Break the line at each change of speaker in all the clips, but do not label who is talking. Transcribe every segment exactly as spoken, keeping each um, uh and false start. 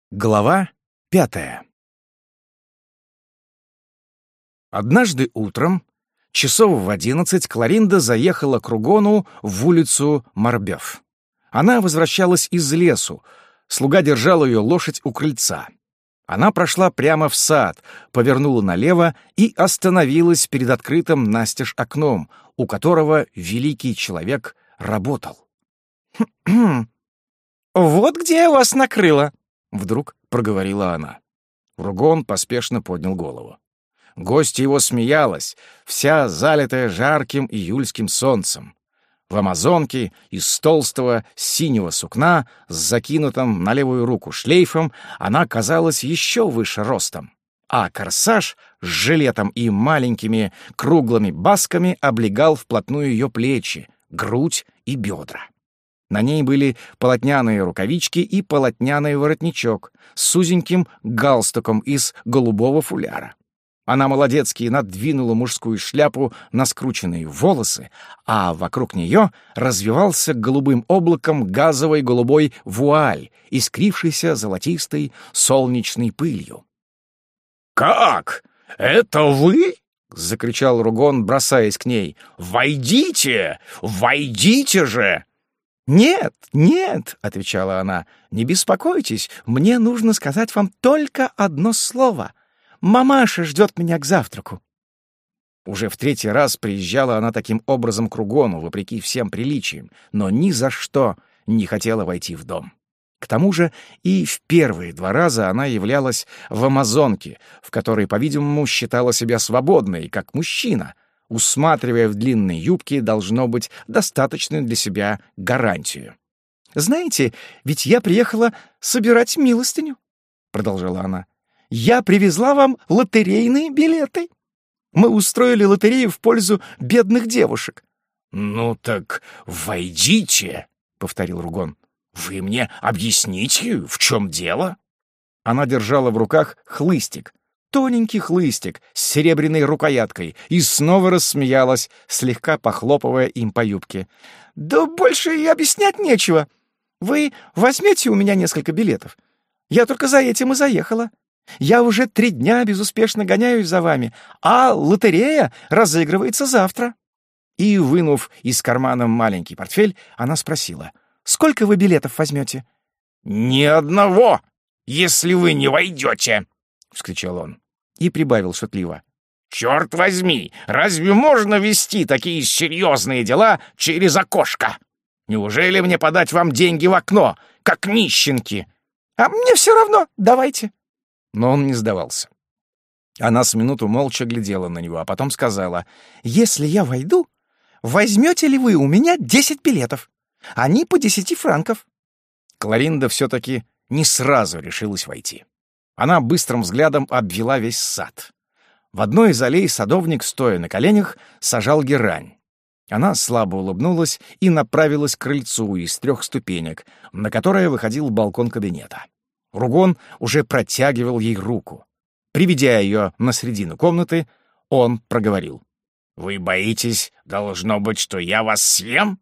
Глава пятая. Однажды утром, часов в одиннадцать, Кларинда заехала к Ругону в улицу Марбёв. Она возвращалась из лесу. Слуга держал ее лошадь у крыльца. Она прошла прямо в сад, повернула налево и остановилась перед открытым настежь окном, у которого великий человек работал.
«Вот где я вас накрыла!»
— вдруг проговорила она. Ругон поспешно поднял голову. Гостья его смеялась, вся залитая жарким июльским солнцем. В амазонке из толстого синего сукна с закинутым на левую руку шлейфом она казалась еще выше ростом, а корсаж с жилетом и маленькими круглыми басками облегал вплотную ее плечи, грудь и бедра. На ней были полотняные рукавички и полотняный воротничок с узеньким галстуком из голубого фуляра. Она молодецки надвинула мужскую шляпу на скрученные волосы, а вокруг нее развивался голубым облаком газовой голубой вуаль, искрившийся золотистой солнечной пылью.
«Как? Это вы?» — закричал Ругон, бросаясь к ней. «Войдите! Войдите же!»
«Нет, нет», — отвечала она, — «не беспокойтесь, мне нужно сказать вам только одно слово. Мамаша ждет меня к завтраку».
Уже в третий раз приезжала она таким образом к Ругону, вопреки всем приличиям, но ни за что не хотела войти в дом. К тому же и в первые два раза она являлась в амазонке, в которой, по-видимому, считала себя свободной, как мужчина, усматривая в длинной юбке, должно быть, достаточную для себя гарантию.
«Знаете, ведь я приехала собирать милостыню», — продолжала она. «Я привезла вам лотерейные билеты. Мы устроили лотерею в пользу бедных девушек».
«Ну так войдите», — повторил Ругон. «Вы мне объясните, в чем дело?»
Она держала в руках хлыстик, тоненький хлыстик с серебряной рукояткой, и снова рассмеялась, слегка похлопывая им по юбке.
«Да больше и объяснять нечего. Вы возьмете у меня несколько билетов. Я только за этим и заехала. Я уже три дня безуспешно гоняюсь за вами, а лотерея разыгрывается завтра».
И, вынув из кармана маленький портфель, она спросила:
«Сколько вы билетов возьмете?»
«Ни одного, если вы не войдете!» — вскричал он.
И прибавил шутливо:
«Черт возьми, разве можно вести такие серьезные дела через окошко? Неужели мне подать вам деньги в окно, как нищенки?»
«А мне все равно, давайте».
Но он не сдавался. Она с минуту молча глядела на него, а потом сказала:
«Если я войду, возьмете ли вы у меня десять билетов? Они по десяти франков».
Кларинда все-таки не сразу решилась войти. Она быстрым взглядом обвела весь сад. В одной из аллей садовник, стоя на коленях, сажал герань. Она слабо улыбнулась и направилась к крыльцу из трех ступенек, на которое выходил балкон кабинета. Ругон уже протягивал ей руку. Приведя ее на середину комнаты, он проговорил:
«Вы боитесь, должно быть, что я вас съем?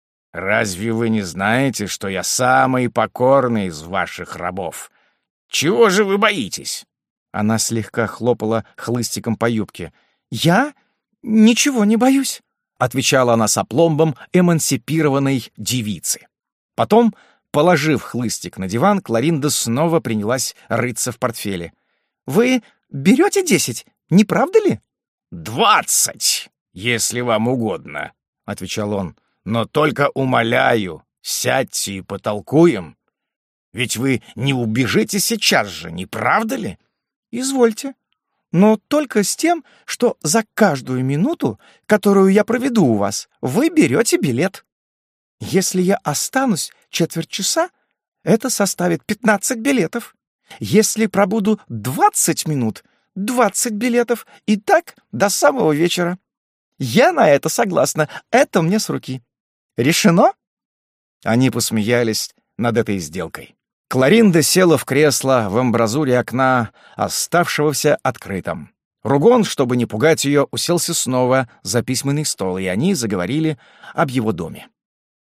Разве вы не знаете, что я самый покорный из ваших рабов? Чего же вы боитесь?»
Она слегка хлопала хлыстиком по юбке.
«Я ничего не боюсь»,
— отвечала она с опломбом эмансипированной девицы. Потом, положив хлыстик на диван, Кларинда снова принялась рыться в портфеле.
«Вы берете десять, не правда ли?»
«Двадцать, если вам угодно», — отвечал он. «Но только умоляю, сядьте и потолкуем. Ведь вы не убежите сейчас же, не правда ли?»
«Извольте. Но только с тем, что за каждую минуту, которую я проведу у вас, вы берете билет. Если я останусь четверть часа, это составит пятнадцать билетов. Если пробуду двадцать минут, двадцать билетов, и так до самого вечера. Я на это согласна, это мне с руки. Решено?»
Они посмеялись над этой сделкой. Кларинда села в кресло в амбразуре окна, оставшегося открытым. Ругон, чтобы не пугать ее, уселся снова за письменный стол, и они заговорили об его доме.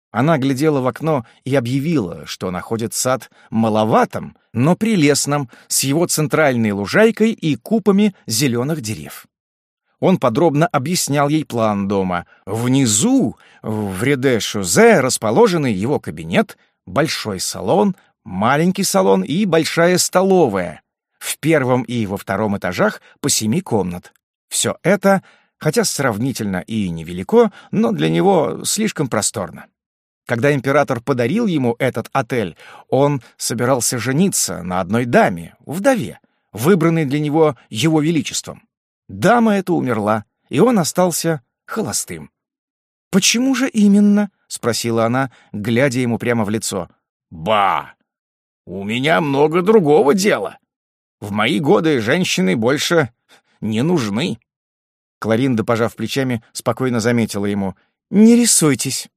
Она глядела в окно и объявила, что находит сад маловатым, но прелестным, с его центральной лужайкой и купами зеленых деревьев. Он подробно объяснял ей план дома. Внизу, в Реде-Шузе, расположенный его кабинет, большой салон, маленький салон и большая столовая. В первом и во втором этажах по семи комнат. Все это, хотя сравнительно и невелико, но для него слишком просторно. Когда император подарил ему этот отель, он собирался жениться на одной даме, вдове, выбранной для него его величеством. Дама эта умерла, и он остался холостым. «Почему же именно?» — спросила она, глядя ему прямо в лицо. «Ба! У меня много другого дела. В мои годы женщины больше не нужны». Кларинда, пожав плечами, спокойно заметила ему: «Не рисуйтесь».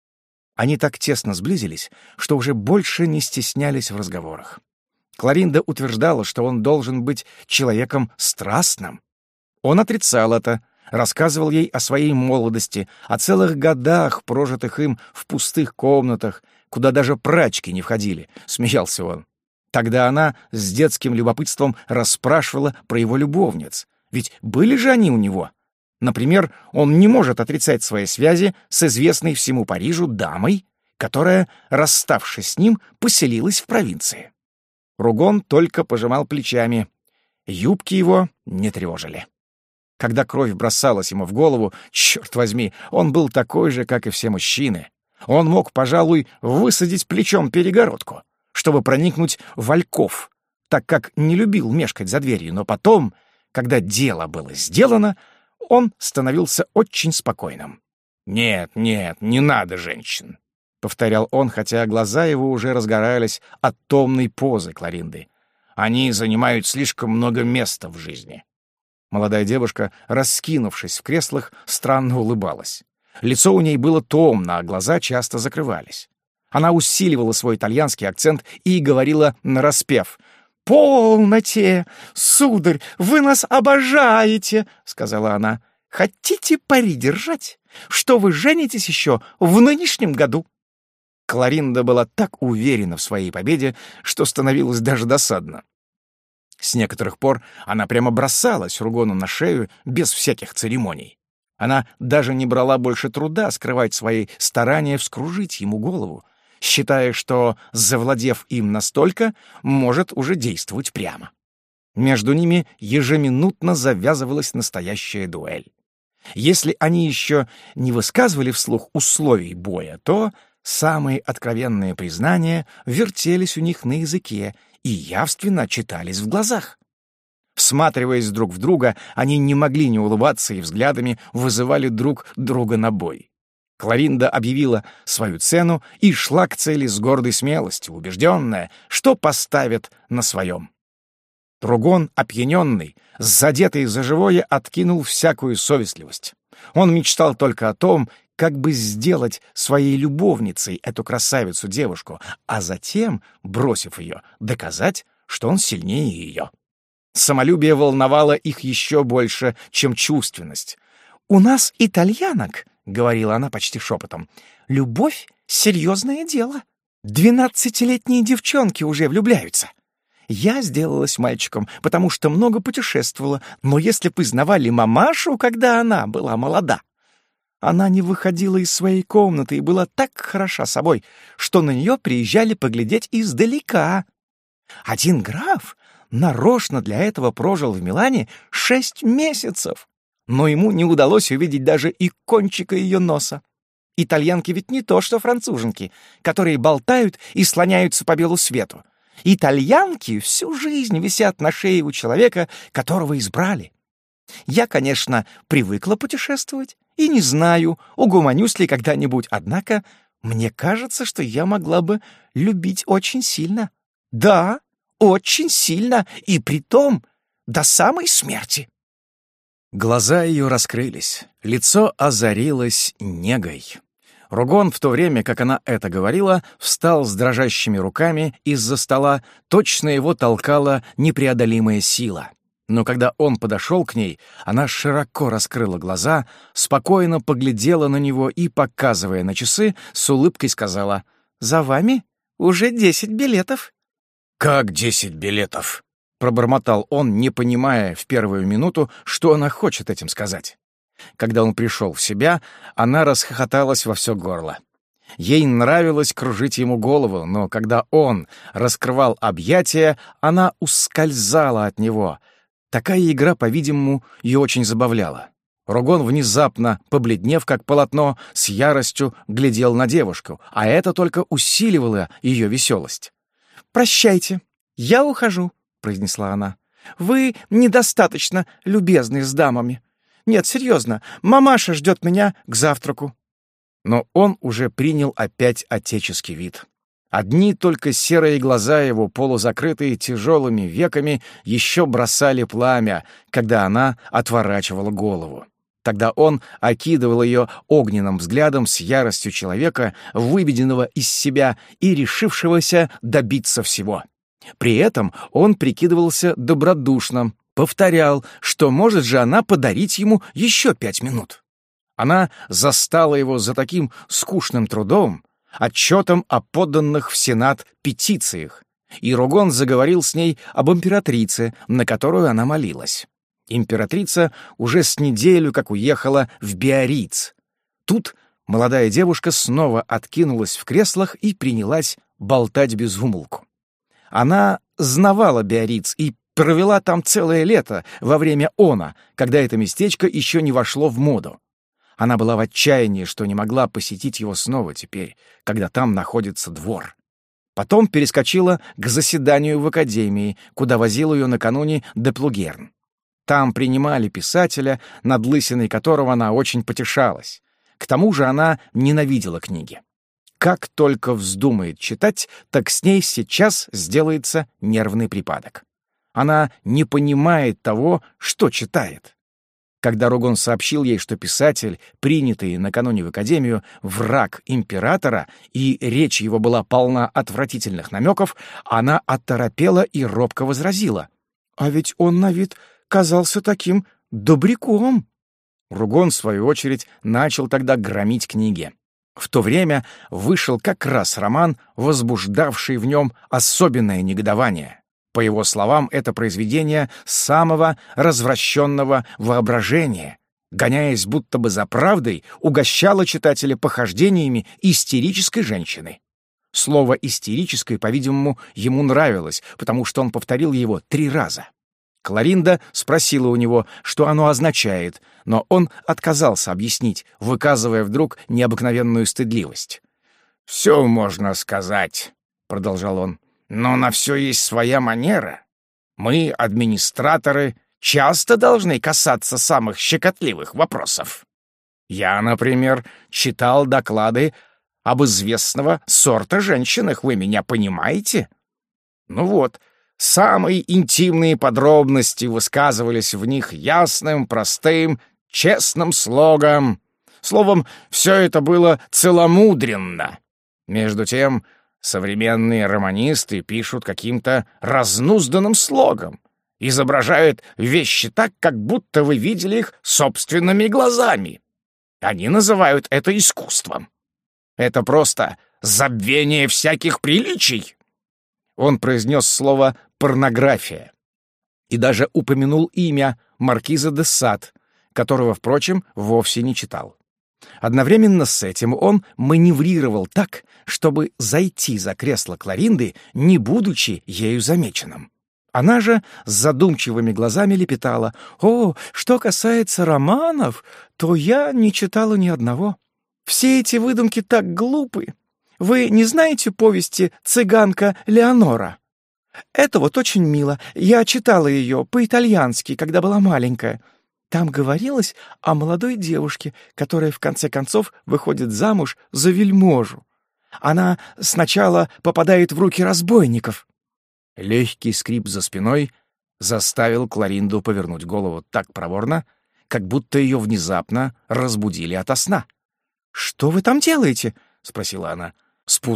Они так тесно сблизились, что уже больше не стеснялись в разговорах. Кларинда утверждала, что он должен быть человеком страстным. Он отрицал это, рассказывал ей о своей молодости, о целых годах, прожитых им в пустых комнатах, куда даже прачки не входили, — смеялся он. Тогда она с детским любопытством расспрашивала про его любовниц, ведь были же они у него. Например, он не может отрицать свои связи с известной всему Парижу дамой, которая, расставшись с ним, поселилась в провинции. Ругон только пожимал плечами. Юбки его не тревожили. Когда кровь бросалась ему в голову, черт возьми, он был такой же, как и все мужчины. Он мог, пожалуй, высадить плечом перегородку, чтобы проникнуть в ольков, так как не любил мешкать за дверью, но потом, когда дело было сделано, он становился очень спокойным. «Нет, нет, не надо женщин», — повторял он, хотя глаза его уже разгорались от томной позы Кларинды. «Они занимают слишком много места в жизни». Молодая девушка, раскинувшись в креслах, странно улыбалась. Лицо у ней было томно, а глаза часто закрывались. Она усиливала свой итальянский акцент и говорила нараспев: «Полноте, сударь, вы нас обожаете», — сказала она. «Хотите пари держать, что вы женитесь еще в нынешнем году?» Кларинда была так уверена в своей победе, что становилось даже досадно. С некоторых пор она прямо бросалась Ругону на шею без всяких церемоний. Она даже не брала больше труда скрывать свои старания вскружить ему голову, считая, что, завладев им настолько, может уже действовать прямо. Между ними ежеминутно завязывалась настоящая дуэль. Если они еще не высказывали вслух условий боя, то самые откровенные признания вертелись у них на языке и явственно читались в глазах. Всматриваясь друг в друга, они не могли не улыбаться и взглядами вызывали друг друга на бой. Кларинда объявила свою цену и шла к цели с гордой смелостью, убежденная, что поставит на своем. Ругон, опьяненный, задетый за живое, откинул всякую совестливость. Он мечтал только о том, как бы сделать своей любовницей эту красавицу-девушку, а затем, бросив ее, доказать, что он сильнее ее. Самолюбие волновало их еще больше, чем чувственность. «У нас, итальянок, — говорила она почти шепотом, — любовь — серьезное дело. Двенадцатилетние девчонки уже влюбляются. Я сделалась мальчиком, потому что много путешествовала, но если б знавали мамашу, когда она была молода, она не выходила из своей комнаты и была так хороша собой, что на нее приезжали поглядеть издалека. Один граф нарочно для этого прожил в Милане шесть месяцев, но ему не удалось увидеть даже и кончика ее носа. Итальянки ведь не то что француженки, которые болтают и слоняются по белу свету. Итальянки всю жизнь висят на шее у человека, которого избрали. Я, конечно, привыкла путешествовать и не знаю, угомонюсь ли когда-нибудь, однако мне кажется, что я могла бы любить очень сильно. Да, очень сильно, и притом до самой смерти». Глаза ее раскрылись, лицо озарилось негой. Ругон, в то время, как она это говорила, встал с дрожащими руками из-за стола, точно его толкала непреодолимая сила. Но когда он подошел к ней, она широко раскрыла глаза, спокойно поглядела на него и, показывая на часы, с улыбкой сказала: «За вами уже десять билетов».
«Как десять билетов?»
— пробормотал он, не понимая в первую минуту, что она хочет этим сказать. Когда он пришел в себя, она расхохоталась во все горло. Ей нравилось кружить ему голову, но когда он раскрывал объятия, она ускользала от него. Такая игра, по-видимому, ее очень забавляла. Ругон, внезапно побледнев, как полотно, с яростью глядел на девушку, а это только усиливало ее веселость.
«Прощайте, я ухожу», — произнесла она. «Вы недостаточно любезны с дамами. Нет, серьезно, мамаша ждет меня к завтраку».
Но он уже принял опять отеческий вид. Одни только серые глаза его, полузакрытые тяжелыми веками, еще бросали пламя, когда она отворачивала голову. Тогда он окидывал ее огненным взглядом с яростью человека, выведенного из себя и решившегося добиться всего. При этом он прикидывался добродушным, повторял, что может же она подарить ему еще пять минут. Она застала его за таким скучным трудом, отчетом о подданных в Сенат петициях, и Ругон заговорил с ней об императрице, на которую она молилась. Императрица уже с неделю как уехала в Биарриц. Тут молодая девушка снова откинулась в креслах и принялась болтать без умолку. Она знавала Биарриц и провела там целое лето во время она, когда это местечко еще не вошло в моду. Она была в отчаянии, что не могла посетить его снова теперь, когда там находится двор. Потом перескочила к заседанию в академии, куда возил ее накануне де Плугерн. Там принимали писателя, над лысиной которого она очень потешалась. К тому же она ненавидела книги. Как только вздумает читать, так с ней сейчас сделается нервный припадок. Она не понимает того, что читает. Когда Ругон сообщил ей, что писатель, принятый накануне в академию, враг императора, и речь его была полна отвратительных намеков, она оторопела и робко возразила: «А ведь он на вид казался таким добряком». Ругон, в свою очередь, начал тогда громить книги. В то время вышел как раз роман, возбуждавший в нем особенное негодование. По его словам, это произведение самого развращенного воображения, гоняясь будто бы за правдой, угощало читателя похождениями истерической женщины. Слово «истерической», по-видимому, ему нравилось, потому что он повторил его три раза. Кларинда спросила у него, что оно означает, но он отказался объяснить, выказывая вдруг необыкновенную стыдливость.
«Все можно сказать», — продолжал он, — «но на все есть своя манера. Мы, администраторы, часто должны касаться самых щекотливых вопросов. Я, например, читал доклады об известного сорта женщинах, вы меня понимаете? Ну вот, самые интимные подробности высказывались в них ясным, простым, честным слогом. Словом, все это было целомудренно. Между тем, современные романисты пишут каким-то разнузданным слогом, изображают вещи так, как будто вы видели их собственными глазами. Они называют это искусством. Это просто забвение всяких приличий». Он произнес слово «порнография» и даже упомянул имя маркиза де Сад, которого, впрочем, вовсе не читал. Одновременно с этим он маневрировал так, чтобы зайти за кресло Кларинды, не будучи ею замеченным. Она же с задумчивыми глазами лепетала: «О, что касается романов, то я не читала ни одного. Все эти выдумки так глупы. Вы не знаете повести «Цыганка Леонора»? Это вот очень мило. Я читала ее по-итальянски, когда была маленькая. Там говорилось о молодой девушке, которая в конце концов выходит замуж за вельможу. Она сначала попадает в руки разбойников». Легкий скрип за спиной заставил Кларинду повернуть голову так проворно, как будто ее внезапно разбудили ото сна. «Что вы там делаете?» — спросила она.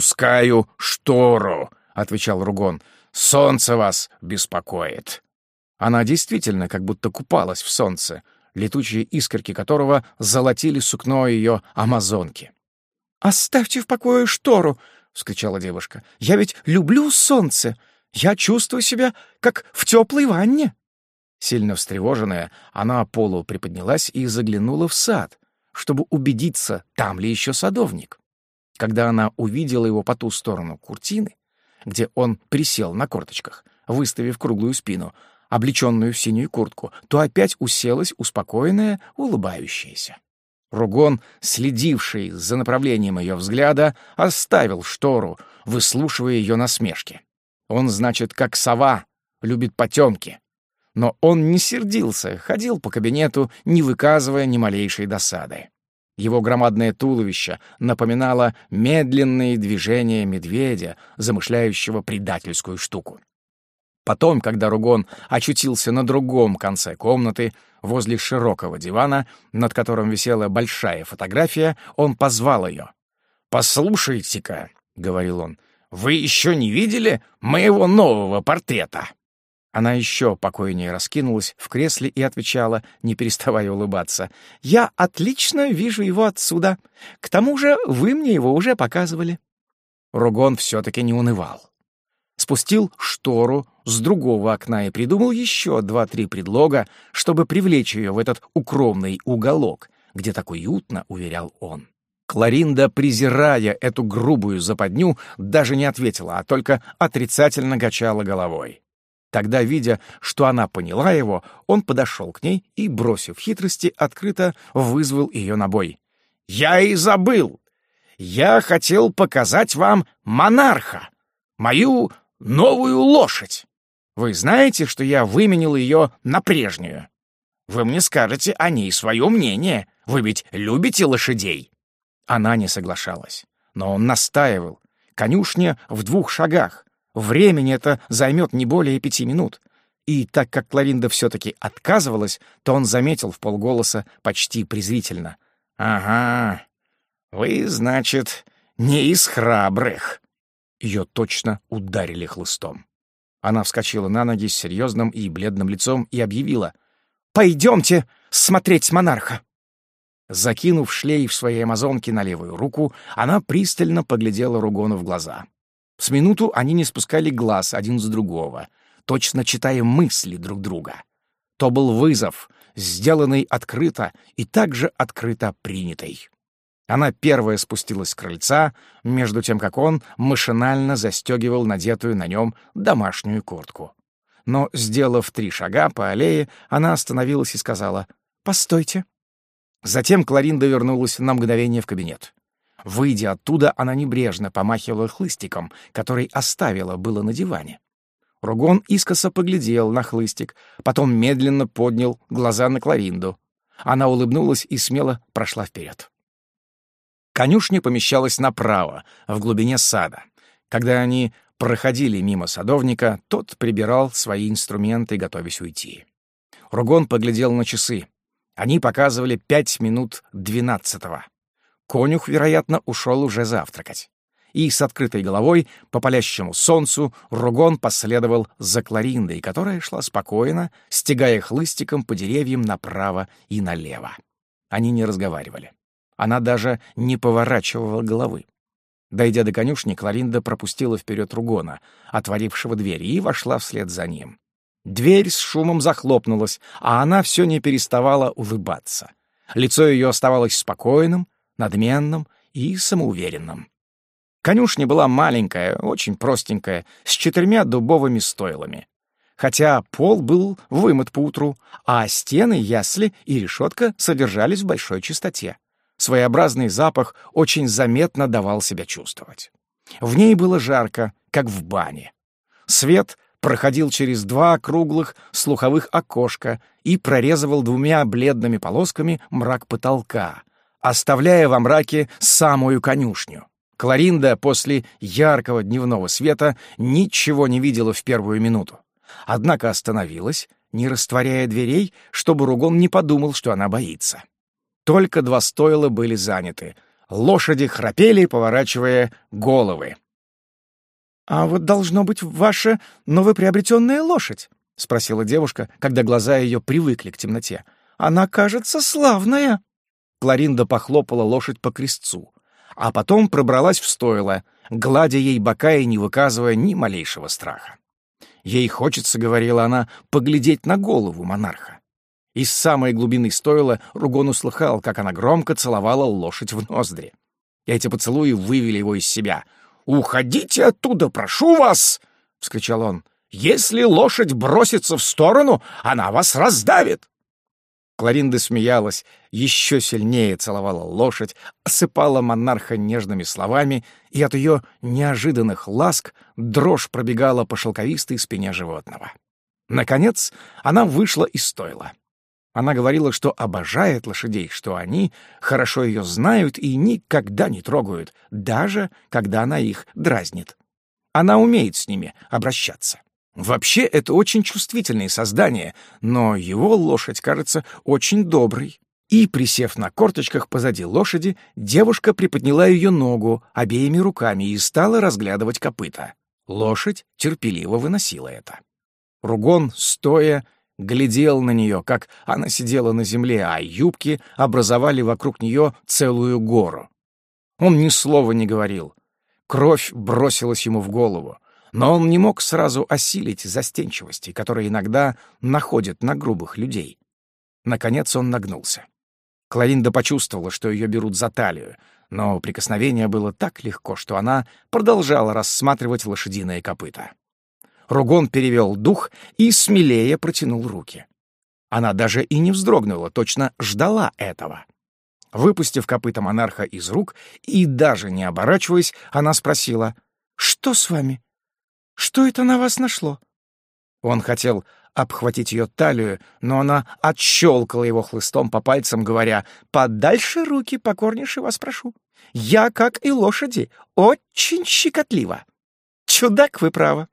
«Спускаю штору», — отвечал Ругон. «Солнце вас беспокоит».
Она действительно как будто купалась в солнце, летучие искорки которого золотили сукно ее амазонки.
«Оставьте в покое штору!» — вскричала девушка. «Я ведь люблю солнце! Я чувствую себя, как в теплой ванне!»
Сильно встревоженная, она полу приподнялась и заглянула в сад, чтобы убедиться, там ли еще садовник. Когда она увидела его по ту сторону куртины, где он присел на корточках, выставив круглую спину, облеченную в синюю куртку, то опять уселась успокоенная, улыбающаяся. Ругон, следивший за направлением ее взгляда, оставил штору, выслушивая ее насмешки. Он, значит, как сова, любит потемки. Но он не сердился, ходил по кабинету, не выказывая ни малейшей досады. Его громадное туловище напоминало медленные движения медведя, замышляющего предательскую штуку. Потом, когда Ругон очутился на другом конце комнаты, возле широкого дивана, над которым висела большая фотография, он позвал ее. «Послушайте-ка», — говорил он, — «вы еще не видели моего нового портрета?» Она еще покойнее раскинулась в кресле и отвечала, не переставая улыбаться.
«Я отлично вижу его отсюда. К тому же вы мне его уже показывали».
Ругон все-таки не унывал. Спустил штору с другого окна и придумал еще два-три предлога, чтобы привлечь ее в этот укромный уголок, где так уютно, уверял он. Кларинда, презирая эту грубую западню, даже не ответила, а только отрицательно качала головой. Тогда, видя, что она поняла его, он подошел к ней и, бросив хитрости, открыто вызвал ее на бой. «Я и забыл! Я хотел показать вам монарха, мою новую лошадь. Вы знаете, что я выменил ее на прежнюю? Вы мне скажете о ней свое мнение. Вы ведь любите лошадей?» Она не соглашалась, но он настаивал. Конюшня в двух шагах. Времени это займет не более пяти минут. И так как Кларинда все-таки отказывалась, то он заметил вполголоса почти презрительно. «Ага, вы, значит, не из храбрых». Ее точно ударили хлыстом. Она вскочила на ноги с серьезным и бледным лицом и объявила: «Пойдемте смотреть монарха». Закинув шлейф своей амазонки на левую руку, она пристально поглядела Ругону в глаза. С минуту они не спускали глаз один с другого, точно читая мысли друг друга. То был вызов, сделанный открыто и также открыто принятый. Она первая спустилась с крыльца, между тем, как он машинально застегивал надетую на нем домашнюю куртку. Но, сделав три шага по аллее, она остановилась и сказала: «Постойте». Затем Кларинда вернулась на мгновение в кабинет. Выйдя оттуда, она небрежно помахивала хлыстиком, который оставила было на диване. Ругон искоса поглядел на хлыстик, потом медленно поднял глаза на Кларинду. Она улыбнулась и смело прошла вперед. Конюшня помещалась направо, в глубине сада. Когда они проходили мимо садовника, тот прибирал свои инструменты, готовясь уйти. Ругон поглядел на часы. Они показывали пять минут двенадцатого. Конюх, вероятно, ушел уже завтракать. И с открытой головой по палящему солнцу Ругон последовал за Клариндой, которая шла спокойно, стегая хлыстиком по деревьям направо и налево. Они не разговаривали. Она даже не поворачивала головы. Дойдя до конюшни, Кларинда пропустила вперед Ругона, отворившего дверь, и вошла вслед за ним. Дверь с шумом захлопнулась, а она все не переставала улыбаться. Лицо ее оставалось спокойным, надменным и самоуверенным. Конюшня была маленькая, очень простенькая, с четырьмя дубовыми стойлами. Хотя пол был вымыт поутру, а стены, ясли и решетка содержались в большой чистоте. Своеобразный запах очень заметно давал себя чувствовать. В ней было жарко, как в бане. Свет проходил через два круглых слуховых окошка и прорезывал двумя бледными полосками мрак потолка, оставляя во мраке самую конюшню. Кларинда после яркого дневного света ничего не видела в первую минуту. Однако остановилась, не растворяя дверей, чтобы Ругон не подумал, что она боится. Только два стойла были заняты. Лошади храпели, поворачивая головы.
«А вот должно быть ваша новоприобретенная лошадь»,
— спросила девушка, когда глаза ее привыкли к темноте.
«Она, кажется, славная».
Кларинда похлопала лошадь по крестцу, а потом пробралась в стойло, гладя ей бока и не выказывая ни малейшего страха. Ей хочется, — говорила она, — поглядеть на голову монарха. Из самой глубины стойла Ругон услыхал, как она громко целовала лошадь в ноздри. Эти поцелуи вывели его из себя. «Уходите оттуда, прошу вас!» — вскричал он. «Если лошадь бросится в сторону, она вас раздавит!» Кларинда смеялась, еще сильнее целовала лошадь, осыпала монарха нежными словами, и от ее неожиданных ласк дрожь пробегала по шелковистой спине животного. Наконец она вышла из стойла. Она говорила, что обожает лошадей, что они хорошо ее знают и никогда не трогают, даже когда она их дразнит. Она умеет с ними обращаться. Вообще, это очень чувствительные создания, но его лошадь кажется очень доброй. И, присев на корточках позади лошади, девушка приподняла ее ногу обеими руками и стала разглядывать копыта. Лошадь терпеливо выносила это. Ругон, стоя, глядел на нее, как она сидела на земле, а юбки образовали вокруг нее целую гору. Он ни слова не говорил. Кровь бросилась ему в голову. Но он не мог сразу осилить застенчивости, которые иногда находят на грубых людей. Наконец он нагнулся. Кларинда почувствовала, что ее берут за талию, но прикосновение было так легко, что она продолжала рассматривать лошадиные копыта. Ругон перевел дух и смелее протянул руки. Она даже и не вздрогнула, точно ждала этого. Выпустив копыта монарха из рук и даже не оборачиваясь, она спросила: «Что с вами? Что это на вас нашло?» Он хотел обхватить ее талию, но она отщелкала его хлыстом по пальцам, говоря: «Подальше руки, покорнейше вас прошу. Я, как и лошади, очень щекотлива. Чудак вы, право».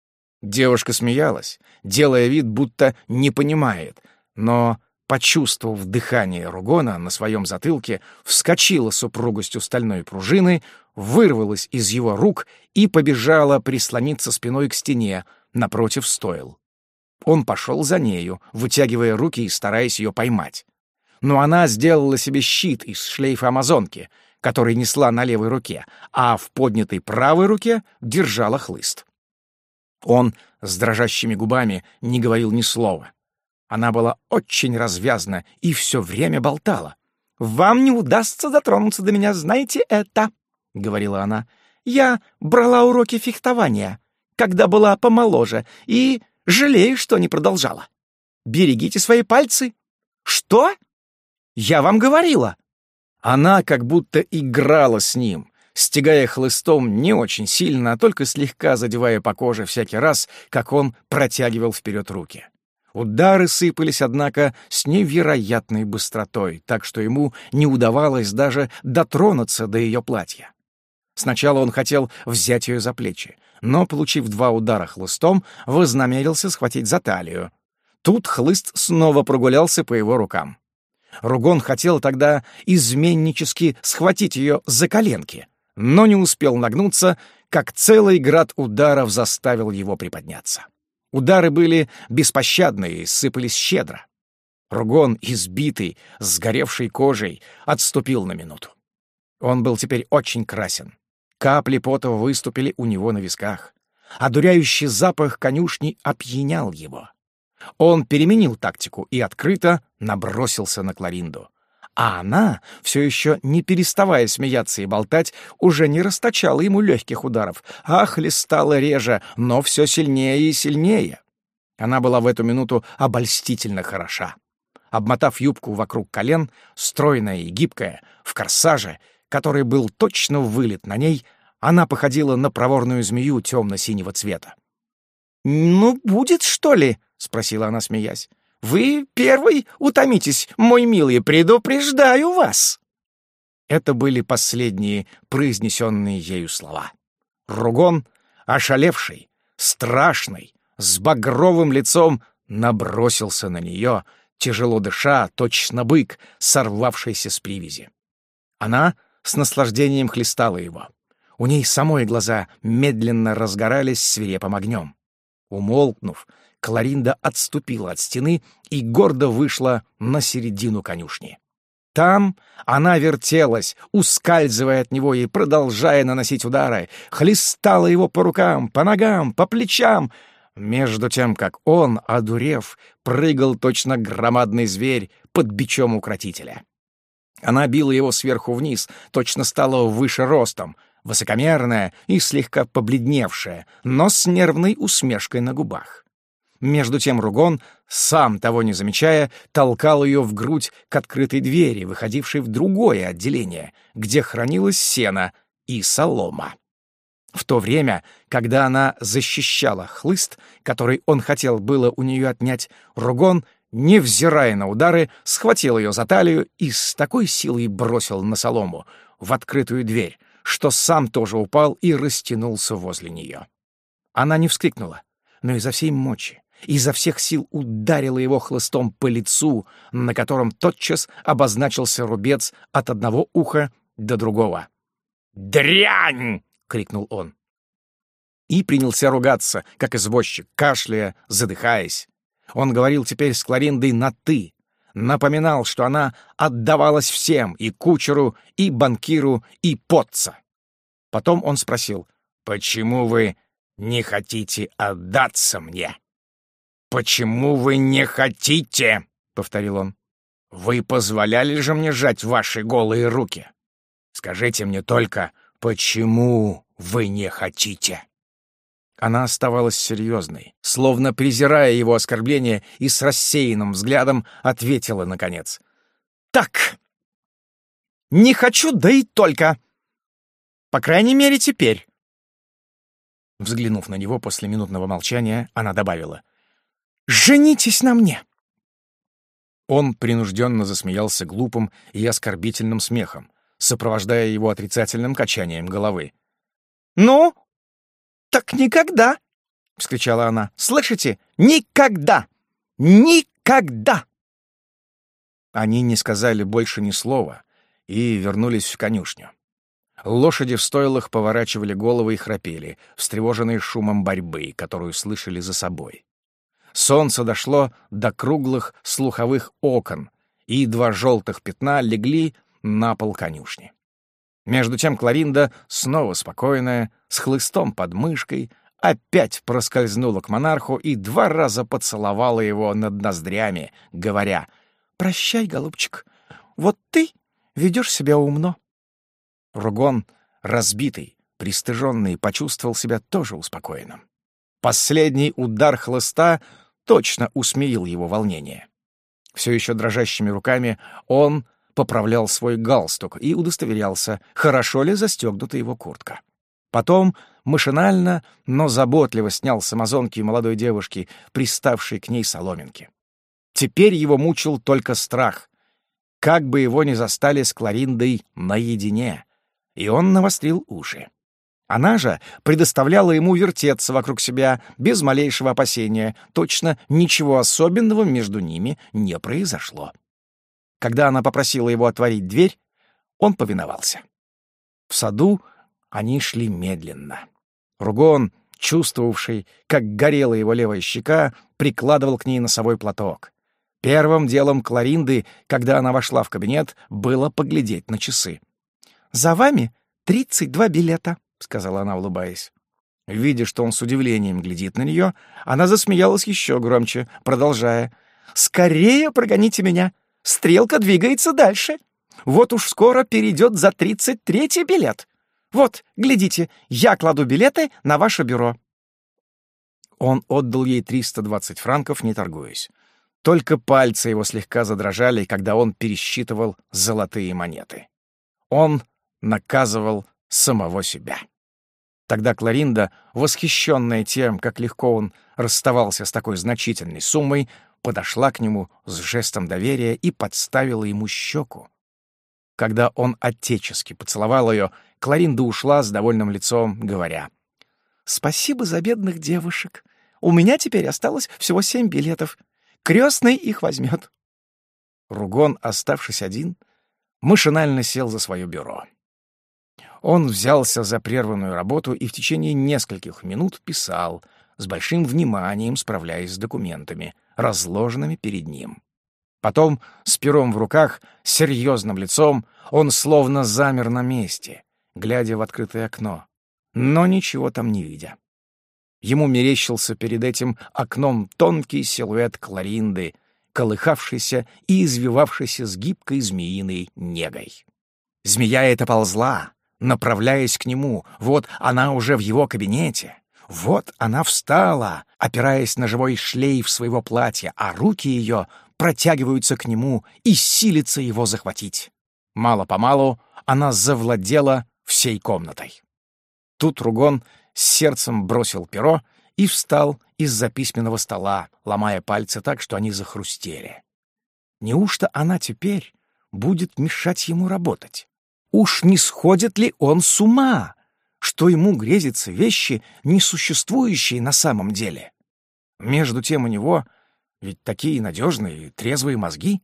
Девушка смеялась, делая вид, будто не понимает, но, почувствовав дыхание Ругона на своем затылке, вскочила с упругостью стальной пружины, вырвалась из его рук и побежала прислониться спиной к стене напротив стойл. Он пошел за нею, вытягивая руки и стараясь ее поймать. Но она сделала себе щит из шлейфа амазонки, который несла на левой руке, а в поднятой правой руке держала хлыст. Он с дрожащими губами не говорил ни слова. Она была очень развязна и все время болтала. «Вам не удастся дотронуться до меня, знаете это?» — говорила она. «Я брала уроки фехтования, когда была помоложе, и жалею, что не продолжала. Берегите свои пальцы». «Что? Я вам говорила». Она как будто играла с ним, стягая хлыстом не очень сильно, а только слегка задевая по коже всякий раз, как он протягивал вперед руки. Удары сыпались, однако, с невероятной быстротой, так что ему не удавалось даже дотронуться до ее платья. Сначала он хотел взять ее за плечи, но, получив два удара хлыстом, вознамерился схватить за талию. Тут хлыст снова прогулялся по его рукам. Ругон хотел тогда изменнически схватить ее за коленки, но не успел нагнуться, как целый град ударов заставил его приподняться. Удары были беспощадные и сыпались щедро. Ругон, избитый, с сгоревшей кожей, отступил на минуту. Он был теперь очень красен. Капли пота выступили у него на висках. Одуряющий запах конюшни опьянял его. Он переменил тактику и открыто набросился на Кларинду. А она, все еще не переставая смеяться и болтать, уже не расточала ему легких ударов, а хлестала реже, но все сильнее и сильнее. Она была в эту минуту обольстительно хороша. Обмотав юбку вокруг колен, стройная и гибкая, в корсаже, который был точно вылет на ней, она походила на проворную змею темно-синего цвета. «Ну, будет, что ли?» — спросила она, смеясь. «Вы первый утомитесь, мой милый, предупреждаю вас!» Это были последние произнесенные ею слова. Ругон, ошалевший, страшный, с багровым лицом, набросился на нее, тяжело дыша, точно бык, сорвавшийся с привязи. Она с наслаждением хлестала его. У ней самой глаза медленно разгорались свирепым огнем. Умолкнув, Кларинда отступила от стены и гордо вышла на середину конюшни. Там она вертелась, ускальзывая от него и продолжая наносить удары, хлестала его по рукам, по ногам, по плечам, между тем, как он, одурев, прыгал точно громадный зверь под бичом укротителя. Она била его сверху вниз, точно стала выше ростом, высокомерная и слегка побледневшая, но с нервной усмешкой на губах. Между тем Ругон, сам того не замечая, толкал ее в грудь к открытой двери, выходившей в другое отделение, где хранилось сено и солома. В то время, когда она защищала хлыст, который он хотел было у нее отнять, Ругон, невзирая на удары, схватил ее за талию и с такой силой бросил на солому, в открытую дверь, что сам тоже упал и растянулся возле нее. Она не вскрикнула, но изо всей мочи, изо всех сил ударила его хлыстом по лицу, на котором тотчас обозначился рубец от одного уха до другого. «Дрянь!» — крикнул он. И принялся ругаться, как извозчик, кашляя, задыхаясь. Он говорил теперь с Клариндой на «ты», напоминал, что она отдавалась всем, и кучеру, и банкиру, и потца. Потом он спросил: «Почему вы не хотите отдаться мне?» «Почему вы не хотите?» — повторил он. «Вы позволяли же мне сжать ваши голые руки? Скажите мне только, почему вы не хотите?» Она оставалась серьезной, словно презирая его оскорбление, и с рассеянным взглядом ответила, наконец: «Так, не хочу, да и только. По крайней мере, теперь». Взглянув на него после минутного молчания, она добавила: «Женитесь на мне!» Он принужденно засмеялся глупым и оскорбительным смехом, сопровождая его отрицательным качанием головы. «Ну, так никогда!» — вскричала она. «Слышите? Никогда! Никогда!» Они не сказали больше ни слова и вернулись в конюшню. Лошади в стойлах поворачивали головы и храпели, встревоженные шумом борьбы, которую слышали за собой. Солнце дошло до круглых слуховых окон, и два желтых пятна легли на пол конюшни. Между тем Кларинда, снова спокойная, с хлыстом под мышкой, опять проскользнула к монарху и два раза поцеловала его над ноздрями, говоря: «Прощай, голубчик, вот ты ведешь себя умно». Ругон, разбитый, пристыженный, почувствовал себя тоже успокоенным. Последний удар хлыста точно усмирил его волнение. Все еще дрожащими руками он поправлял свой галстук и удостоверялся, хорошо ли застегнута его куртка. Потом машинально, но заботливо снял с амазонки молодой девушки, приставшей к ней соломинки. Теперь его мучил только страх, как бы его ни застали с Клариндой наедине, и он навострил уши. Она же предоставляла ему вертеться вокруг себя без малейшего опасения, точно ничего особенного между ними не произошло. Когда она попросила его отворить дверь, он повиновался. В саду они шли медленно. Ругон, чувствовавший, как горела его левая щека, прикладывал к ней носовой платок. Первым делом Кларинды, когда она вошла в кабинет, было поглядеть на часы. «За вами тридцать два билета», — сказала она, улыбаясь. Видя, что он с удивлением глядит на нее, она засмеялась еще громче, продолжая: «Скорее прогоните меня! Стрелка двигается дальше. Вот уж скоро перейдет за тридцать третий билет. Вот, глядите, я кладу билеты на ваше бюро». Он отдал ей триста двадцать франков, не торгуясь. Только пальцы его слегка задрожали, когда он пересчитывал золотые монеты. Он наказывал самого себя. Тогда Кларинда, восхищенная тем, как легко он расставался с такой значительной суммой, подошла к нему с жестом доверия и подставила ему щеку. Когда он отечески поцеловал ее, Кларинда ушла с довольным лицом, говоря: «Спасибо за бедных девушек. У меня теперь осталось всего семь билетов. Крестный их возьмет». Ругон, оставшись один, машинально сел за свое бюро. Он взялся за прерванную работу и в течение нескольких минут писал, с большим вниманием справляясь с документами, разложенными перед ним. Потом, с пером в руках, серьезным лицом, он словно замер на месте, глядя в открытое окно, но ничего там не видя. Ему мерещился перед этим окном тонкий силуэт Кларинды, колыхавшийся и извивавшийся с гибкой змеиной негой. Змея эта ползла, направляясь к нему. Вот она уже в его кабинете. Вот она встала, опираясь на живой шлейф своего платья, а руки ее протягиваются к нему и силятся его захватить. Мало-помалу она завладела всей комнатой. Тут Ругон с сердцем бросил перо и встал из-за письменного стола, ломая пальцы так, что они захрустели. Неужто она теперь будет мешать ему работать? Уж не сходит ли он с ума, что ему грезятся вещи, несуществующие на самом деле? Между тем у него ведь такие надежные, трезвые мозги.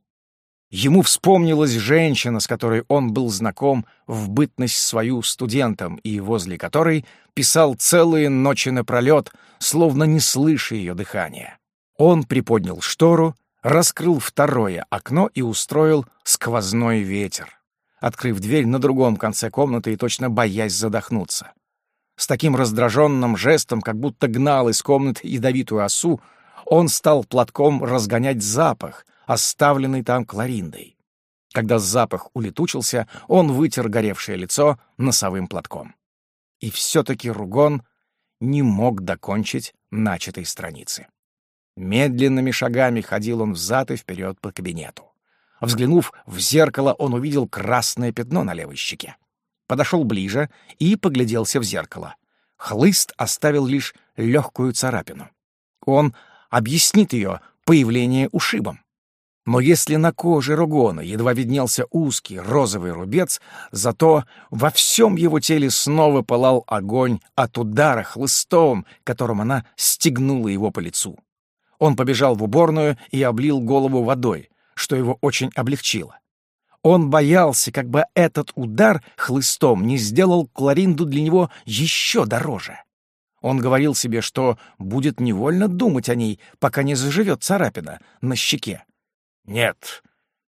Ему вспомнилась женщина, с которой он был знаком в бытность свою студентом и возле которой писал целые ночи напролет, словно не слыша ее дыхания. Он приподнял штору, раскрыл второе окно и устроил сквозной ветер, открыв дверь на другом конце комнаты и точно боясь задохнуться. С таким раздраженным жестом, как будто гнал из комнаты ядовитую осу, он стал платком разгонять запах, оставленный там Клариндой. Когда запах улетучился, он вытер горевшее лицо носовым платком. И все-таки Ругон не мог докончить начатой страницы. Медленными шагами ходил он взад и вперед по кабинету. Взглянув в зеркало, он увидел красное пятно на левой щеке. Подошел ближе и погляделся в зеркало. Хлыст оставил лишь легкую царапину. Он объяснит ее появление ушибом. Но если на коже Ругона едва виднелся узкий розовый рубец, зато во всем его теле снова пылал огонь от удара хлыстом, которым она стегнула его по лицу. Он побежал в уборную и облил голову водой, что его очень облегчило. Он боялся, как бы этот удар хлыстом не сделал Кларинду для него еще дороже. Он говорил себе, что будет невольно думать о ней, пока не заживет царапина на щеке. «Нет,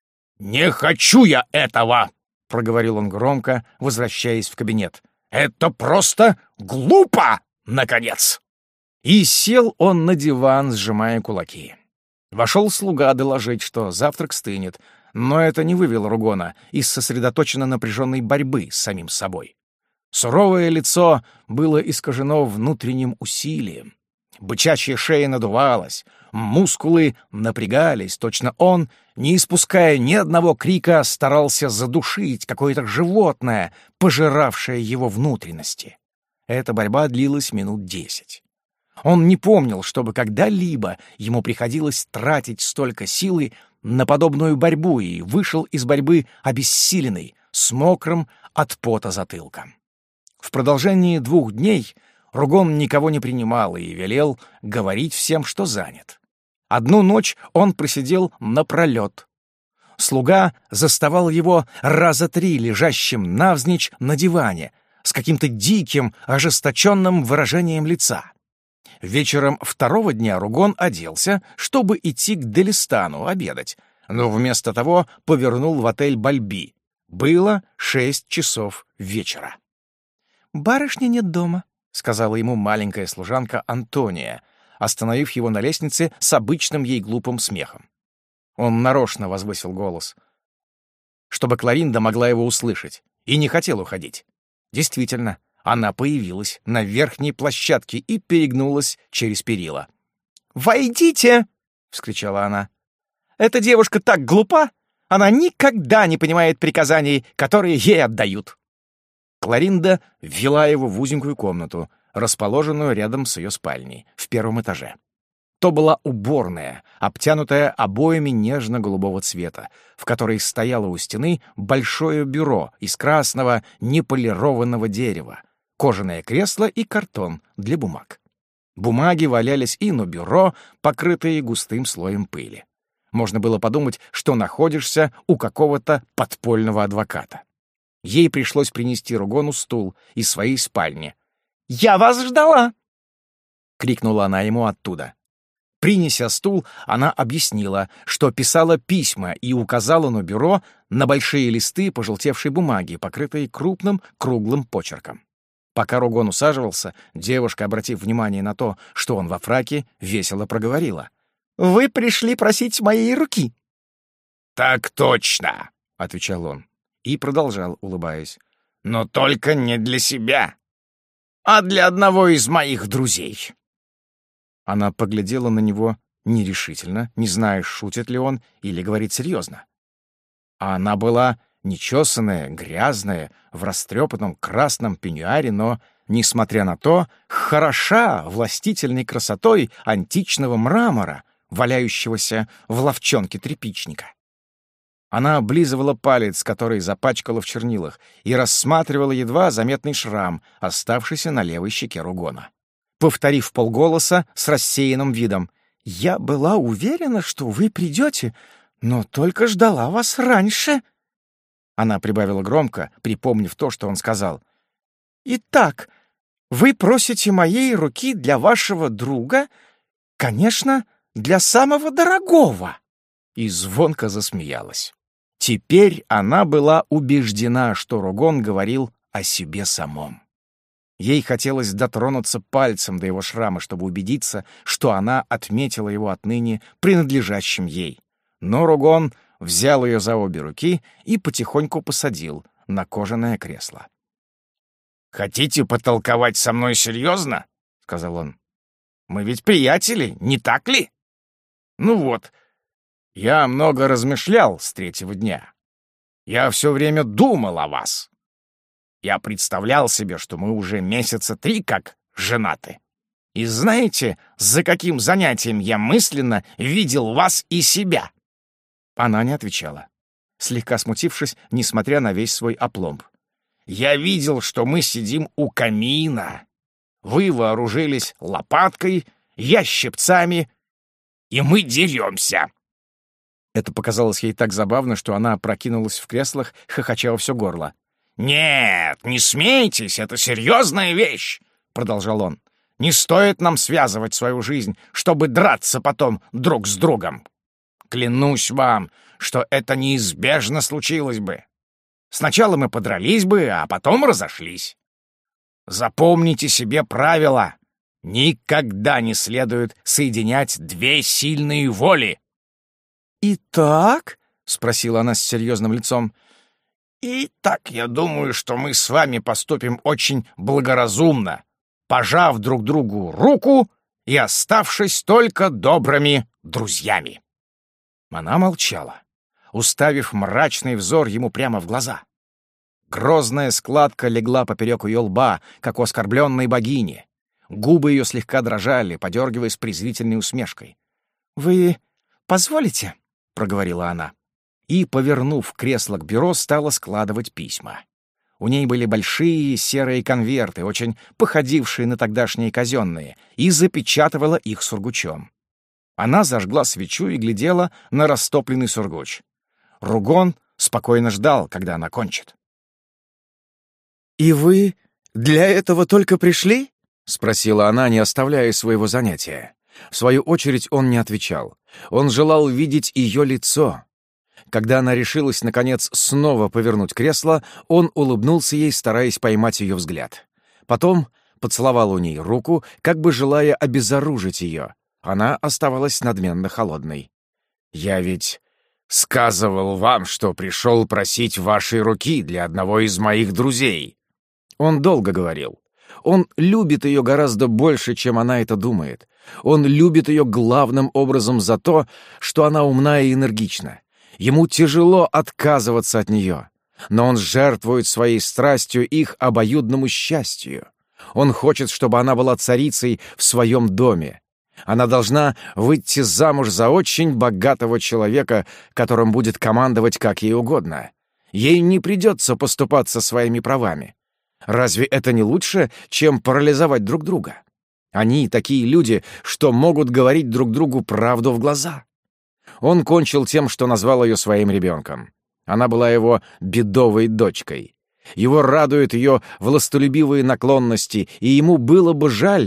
не хочу я этого!» — проговорил он громко, возвращаясь в кабинет. «Это просто глупо, наконец!» И сел он на диван, сжимая кулаки. Вошел слуга доложить, что завтрак стынет, но это не вывело Ругона из сосредоточенно напряженной борьбы с самим собой. Суровое лицо было искажено внутренним усилием. Бычачья шея надувалась, мускулы напрягались, точно он, не испуская ни одного крика, старался задушить какое-то животное, пожиравшее его внутренности. Эта борьба длилась минут десять. Он не помнил, чтобы когда-либо ему приходилось тратить столько силы на подобную борьбу, и вышел из борьбы обессиленный, с мокрым от пота затылком. В продолжении двух дней Ругон никого не принимал и велел говорить всем, что занят. Одну ночь он просидел напролет. Слуга заставал его раза три лежащим навзничь на диване с каким-то диким, ожесточенным выражением лица. Вечером второго дня Ругон оделся, чтобы идти к Делистану обедать, но вместо того повернул в отель Бальби. Было шесть часов вечера.
«Барышни нет дома», — сказала ему маленькая служанка Антония, остановив его на лестнице с обычным ей глупым смехом. Он нарочно возвысил голос, чтобы Кларинда могла его услышать, и не хотел уходить. Действительно, она появилась на верхней площадке и перегнулась через перила. «Войдите!» — вскричала она. «Эта девушка так глупа! Она никогда не понимает приказаний, которые ей отдают!» Кларинда ввела его в узенькую комнату, расположенную рядом с ее спальней, в первом этаже. То была уборная, обтянутая обоями нежно-голубого цвета, в которой стояло у стены большое бюро из красного неполированного дерева, кожаное кресло и картон для бумаг. Бумаги валялись и на бюро, покрытые густым слоем пыли. Можно было подумать, что находишься у какого-то подпольного адвоката. Ей пришлось принести Ругону стул из своей спальни. «Я вас ждала!»
крикнула она ему оттуда. Принеся стул, она объяснила, что писала письма, и указала на бюро на большие листы пожелтевшей бумаги, покрытые крупным круглым почерком. Пока Ругон усаживался, девушка, обратив внимание на то, что он во фраке, весело проговорила: «Вы пришли просить моей руки».
«Так точно», — отвечал он
и продолжал, улыбаясь:
«но только не для себя, а для одного из моих друзей».
Она поглядела на него нерешительно, не зная, шутит ли он или говорит серьезно. А она была нечесанная, грязная, в растрепанном красном пеньюаре, но, несмотря на то, хороша властительной красотой античного мрамора, валяющегося в ловчонке тряпичника. Она облизывала палец, который запачкала в чернилах, и рассматривала едва заметный шрам, оставшийся на левой щеке Ругона. Повторив полголоса с рассеянным видом: «Я была уверена, что вы придете, но только ждала вас раньше». Она прибавила громко, припомнив то, что он сказал: «Итак, вы просите моей руки для вашего друга, конечно, для самого дорогого». И звонко засмеялась. Теперь она была убеждена, что Ругон говорил о себе самом. Ей хотелось дотронуться пальцем до его шрама, чтобы убедиться, что она отметила его отныне принадлежащим ей. Но Ругон взял ее за обе руки и потихоньку посадил на кожаное кресло.
«Хотите потолковать со мной серьезно?» — сказал он. «Мы ведь приятели, не так ли? Ну вот, я много размышлял с третьего дня. Я все время думал о вас. Я представлял себе, что мы уже месяца три как женаты. И знаете, за каким занятием я мысленно видел вас и себя?»
Она не отвечала, слегка смутившись, несмотря на весь свой опломб.
«Я видел, что мы сидим у камина. Вы вооружились лопаткой, я щипцами, и мы деремся».
Это показалось ей так забавно, что она опрокинулась в креслах, хохоча во все горло.
«Нет, не смейтесь, это серьезная вещь», — продолжал он. «Не стоит нам связывать свою жизнь, чтобы драться потом друг с другом. Клянусь вам, что это неизбежно случилось бы. Сначала мы подрались бы, а потом разошлись. Запомните себе правило. Никогда не следует соединять две сильные воли».
«Итак?»
— спросила она с серьезным лицом.
«И так я думаю, что мы с вами поступим очень благоразумно, пожав друг другу руку и оставшись только добрыми друзьями».
Она молчала, уставив мрачный взор ему прямо в глаза. Грозная складка легла поперек ее лба, как у оскорбленной богини. Губы ее слегка дрожали, подергиваясь презрительной усмешкой.
«Вы позволите?»
— проговорила она. И, повернув кресло к бюро, стала складывать письма. У ней были большие серые конверты, очень походившие на тогдашние казенные, и запечатывала их сургучом. Она зажгла свечу и глядела на растопленный сургуч. Ругон спокойно ждал, когда она кончит.
«И вы для этого только пришли?»
— спросила она, не оставляя своего занятия. В свою очередь он не отвечал. Он желал видеть ее лицо. Когда она решилась, наконец, снова повернуть кресло, он улыбнулся ей, стараясь поймать ее взгляд. Потом поцеловал у ней руку, как бы желая обезоружить ее. Она оставалась надменно холодной.
«Я ведь сказывал вам, что пришел просить вашей руки для одного из моих друзей».
Он долго говорил. Он любит ее гораздо больше, чем она это думает. Он любит ее главным образом за то, что она умна и энергична. Ему тяжело отказываться от нее, но он жертвует своей страстью их обоюдному счастью. Он хочет, чтобы она была царицей в своем доме. Она должна выйти замуж за очень богатого человека, которым будет командовать как ей угодно. Ей не придется поступаться своими правами. Разве это не лучше, чем парализовать друг друга? Они такие люди, что могут говорить друг другу правду в глаза. Он кончил тем, что назвал ее своим ребенком. Она была его бедовой дочкой. Его радуют ее властолюбивые наклонности, и ему было бы жаль,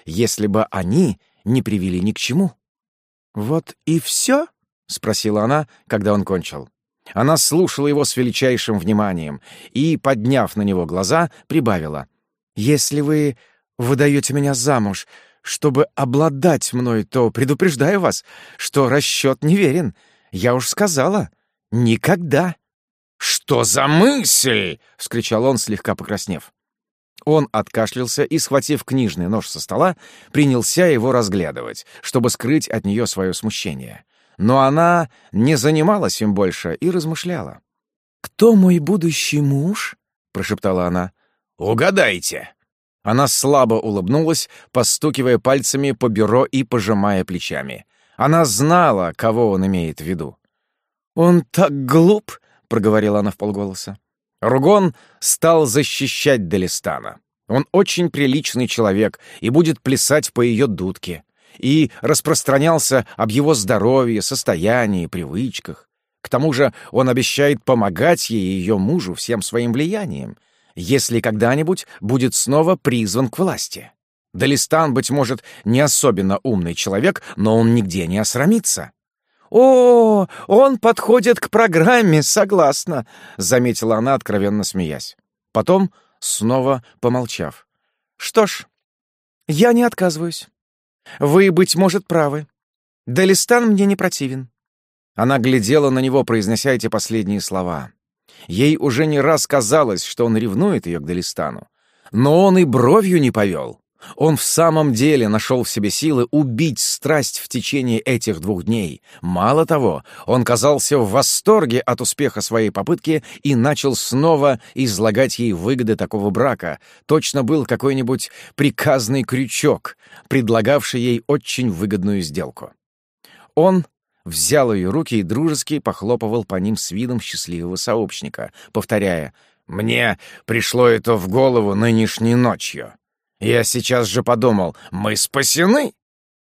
если бы они не привели ни к чему.
«Вот и все?» — спросила она, когда он кончил.
Она слушала его с величайшим вниманием и, подняв на него глаза, прибавила.
«Если вы выдаете меня замуж, чтобы обладать мной, то предупреждаю вас, что расчет неверен. Я уж сказала, никогда».
«Что за мысль?» — вскричал он, слегка покраснев. Он откашлялся и, схватив книжный нож со стола, принялся его разглядывать, чтобы скрыть от нее свое смущение. Но она не занималась им больше и размышляла.
«Кто мой будущий муж?» — прошептала она.
«Угадайте!» Она слабо улыбнулась, постукивая пальцами по бюро и пожимая плечами. Она знала, кого он имеет в виду.
«Он так глуп!» — проговорила она вполголоса.
Ругон стал защищать Делистана. Он очень приличный человек и будет плясать по ее дудке. И распространялся об его здоровье, состоянии, привычках. К тому же он обещает помогать ей и ее мужу всем своим влиянием, если когда-нибудь будет снова призван к власти. Делистан, быть может, не особенно умный человек, но он нигде не осрамится.
«О, он подходит к программе, согласна», — заметила она, откровенно смеясь.
Потом, снова помолчав.
«Что ж, я не отказываюсь. Вы, быть может, правы. Делистан мне не противен».
Она глядела на него, произнося эти последние слова. Ей уже не раз казалось, что он ревнует ее к Делистану. Но он и бровью не повел. Он в самом деле нашел в себе силы убить страсть в течение этих двух дней. Мало того, он казался в восторге от успеха своей попытки и начал снова излагать ей выгоды такого брака. Точно был какой-нибудь приказный крючок, предлагавший ей очень выгодную сделку. Он взял ее руки и дружески похлопывал по ним с видом счастливого сообщника, повторяя: «Мне пришло это в голову нынешней ночью. Я сейчас же подумал, мы спасены.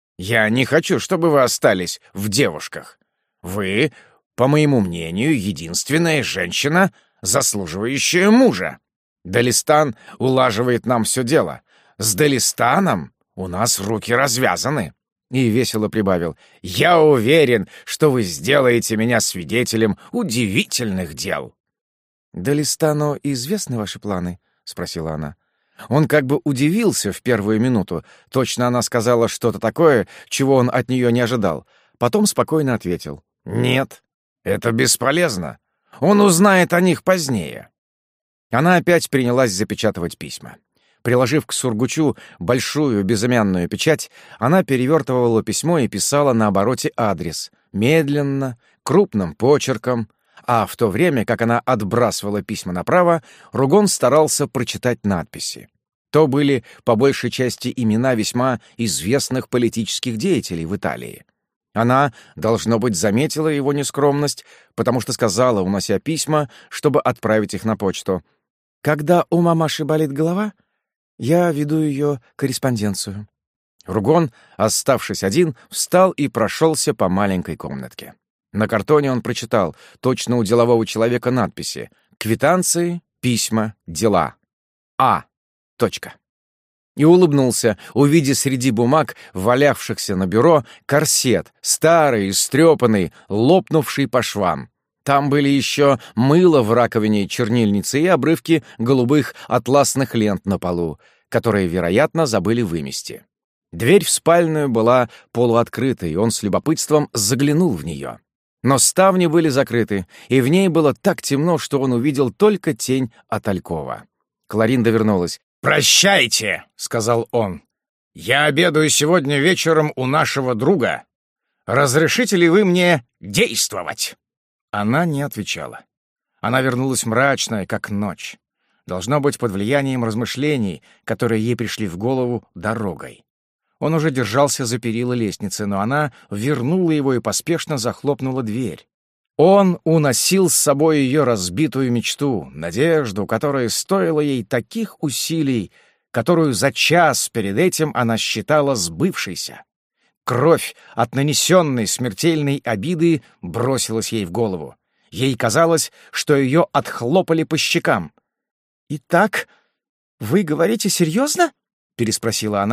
Я не хочу, чтобы вы остались в девушках. Вы, по моему мнению, единственная женщина, заслуживающая мужа. Делистан улаживает нам все дело. С Делистаном у нас руки развязаны». И весело прибавил: «Я уверен, что вы сделаете меня свидетелем удивительных дел».
«Делистану известны ваши планы?» — спросила она.
Он как бы удивился в первую минуту. Точно она сказала что-то такое, чего он от нее не ожидал. Потом спокойно ответил: «Нет, это бесполезно. Он узнает о них позднее». Она опять принялась запечатывать письма. Приложив к сургучу большую безымянную печать, она перевертывала письмо и писала на обороте адрес, медленно, крупным почерком, а в то время, как она отбрасывала письма направо, Ругон старался прочитать надписи. То были, по большей части, имена весьма известных политических деятелей в Италии. Она, должно быть, заметила его нескромность, потому что сказала, унося письма, чтобы отправить их на почту:
«Когда у мамаши болит голова, я веду ее корреспонденцию».
Ругон, оставшись один, встал и прошелся по маленькой комнатке. На картоне он прочитал, точно у делового человека, надписи: «Квитанции, письма, дела. А. Точка». И улыбнулся, увидя среди бумаг, валявшихся на бюро, корсет, старый, истрепанный, лопнувший по швам. Там были еще мыло в раковине чернильницы и обрывки голубых атласных лент на полу, которые, вероятно, забыли вымести. Дверь в спальную была полуоткрытой, и он с любопытством заглянул в нее. Но ставни были закрыты, и в ней было так темно, что он увидел только тень от алькова. Кларинда вернулась. «Прощайте», — сказал он. «Я обедаю сегодня вечером у нашего друга. Разрешите ли вы мне действовать?» Она не отвечала. Она вернулась мрачная, как ночь. Должно быть, под влиянием размышлений, которые ей пришли в голову дорогой. Он уже держался за перила лестницы, но она вернула его и поспешно захлопнула дверь. Он уносил с собой ее разбитую мечту, надежду, которая стоила ей таких усилий, которую за час перед этим она считала сбывшейся. Кровь от нанесенной смертельной обиды бросилась ей в голову. Ей казалось, что ее отхлопали по щекам.
«Итак, вы говорите серьезно?» — переспросила она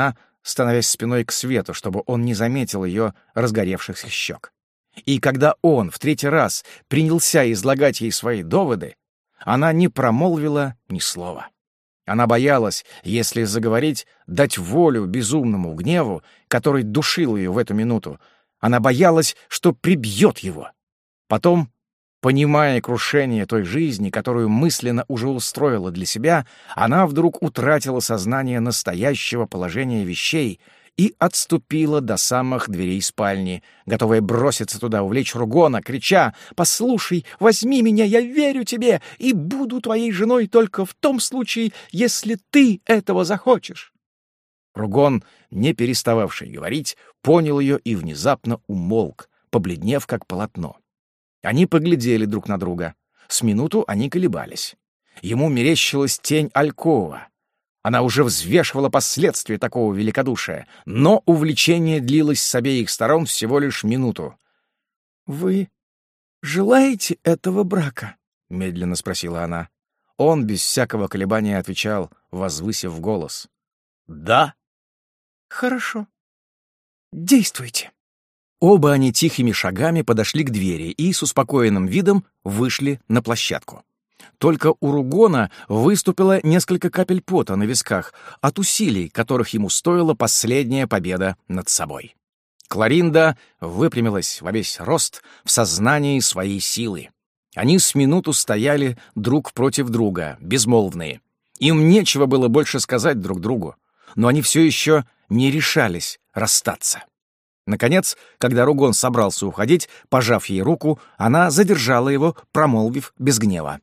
становясь спиной к свету, чтобы он не заметил ее разгоревшихся щек. И когда он в третий раз принялся излагать ей свои доводы, она не промолвила ни слова. Она боялась, если заговорить, дать волю безумному гневу, который душил ее в эту минуту. Она боялась, что прибьет его. Потом, понимая крушение той жизни, которую мысленно уже устроила для себя, она вдруг утратила сознание настоящего положения вещей и отступила до самых дверей спальни, готовая броситься туда, увлечь Ругона, крича: «Послушай, возьми меня, я верю тебе и буду твоей женой только в том случае, если ты этого захочешь». Ругон, не перестававший говорить, понял ее и внезапно умолк, побледнев как полотно. Они поглядели друг на друга. С минуту они колебались. Ему мерещилась тень алькова. Она уже взвешивала последствия такого великодушия, но увлечение длилось с обеих сторон всего лишь минуту.
«Вы желаете этого брака?»
— медленно спросила она. Он без всякого колебания отвечал, возвысив голос: «Да».
«Хорошо. Действуйте».
Оба они тихими шагами подошли к двери и с успокоенным видом вышли на площадку. Только у Ругона выступило несколько капель пота на висках от усилий, которых ему стоила последняя победа над собой. Кларинда выпрямилась во весь рост в сознании своей силы. Они с минуту стояли друг против друга, безмолвные. Им нечего было больше сказать друг другу, но они все еще не решались расстаться. Наконец, когда Ругон собрался уходить, пожав ей руку, она задержала его, промолвив без гнева: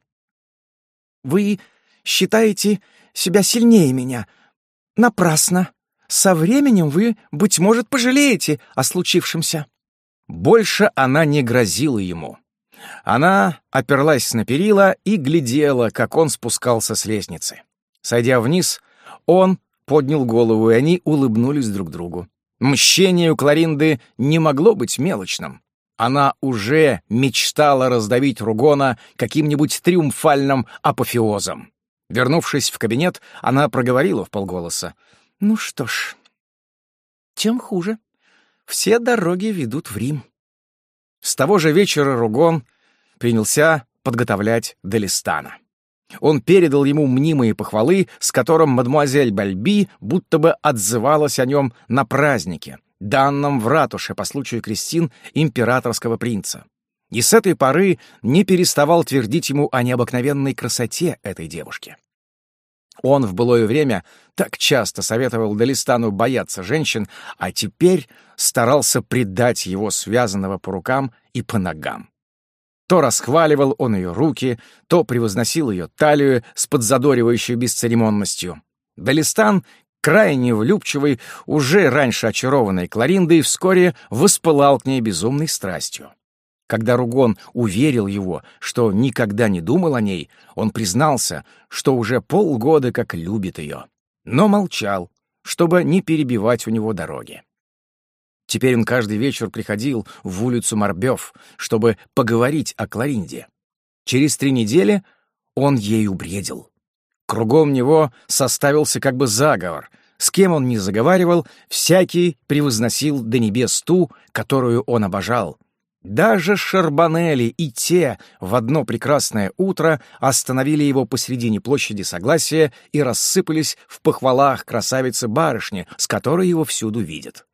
«Вы считаете себя сильнее меня. Напрасно. Со временем вы, быть может, пожалеете о случившемся».
Больше она не грозила ему. Она оперлась на перила и глядела, как он спускался с лестницы. Сойдя вниз, он поднял голову, и они улыбнулись друг другу. Мщение у Кларинды не могло быть мелочным. Она уже мечтала раздавить Ругона каким-нибудь триумфальным апофеозом. Вернувшись в кабинет, она проговорила вполголоса:
«Ну что ж, тем хуже. Все дороги ведут в Рим».
С того же вечера Ругон принялся подготовлять Делистана. Он передал ему мнимые похвалы, с которым мадемуазель Бальби будто бы отзывалась о нем на празднике, данном в ратуше по случаю крестин императорского принца. И с этой поры не переставал твердить ему о необыкновенной красоте этой девушки. Он в былое время так часто советовал Делистану бояться женщин, а теперь старался предать его связанного по рукам и по ногам. То расхваливал он ее руки, то превозносил ее талию с подзадоривающей бесцеремонностью. Делистан, крайне влюбчивый, уже раньше очарованный Клариндой, вскоре воспылал к ней безумной страстью. Когда Ругон уверил его, что никогда не думал о ней, он признался, что уже полгода как любит ее, но молчал, чтобы не перебивать у него дороги. Теперь он каждый вечер приходил в улицу Марбёв, чтобы поговорить о Кларинде. Через три недели он ею бредил. Кругом него составился как бы заговор. С кем он ни заговаривал, всякий превозносил до небес ту, которую он обожал. Даже Шарбанели и те в одно прекрасное утро остановили его посредине площади Согласия и рассыпались в похвалах красавицы-барышни, с которой его всюду видят.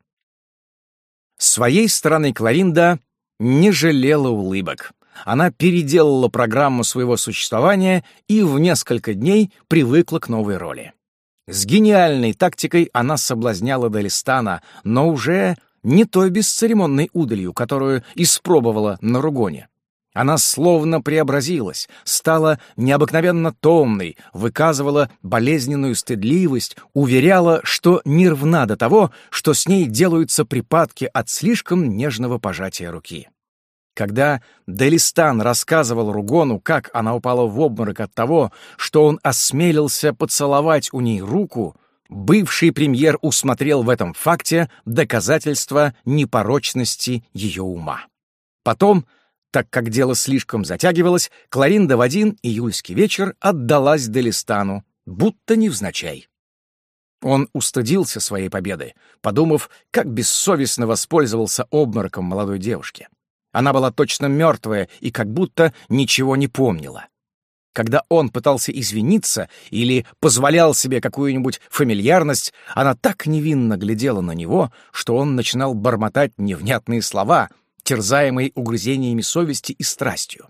С своей стороны Кларинда не жалела улыбок. Она переделала программу своего существования и в несколько дней привыкла к новой роли. С гениальной тактикой она соблазняла Делистана, но уже не той бесцеремонной удалью, которую испробовала на Ругоне. Она словно преобразилась, стала необыкновенно томной, выказывала болезненную стыдливость, уверяла, что не рвна до того, что с ней делаются припадки от слишком нежного пожатия руки. Когда Делистан рассказывал Ругону, как она упала в обморок от того, что он осмелился поцеловать у ней руку, бывший премьер усмотрел в этом факте доказательство непорочности ее ума. Потом, так как дело слишком затягивалось, Кларинда в один июльский вечер отдалась Делистану, будто невзначай. Он устыдился своей победы, подумав, как бессовестно воспользовался обмороком молодой девушки. Она была точно мертвая и как будто ничего не помнила. Когда он пытался извиниться или позволял себе какую-нибудь фамильярность, она так невинно глядела на него, что он начинал бормотать невнятные слова, терзаемые угрызениями совести и страстью.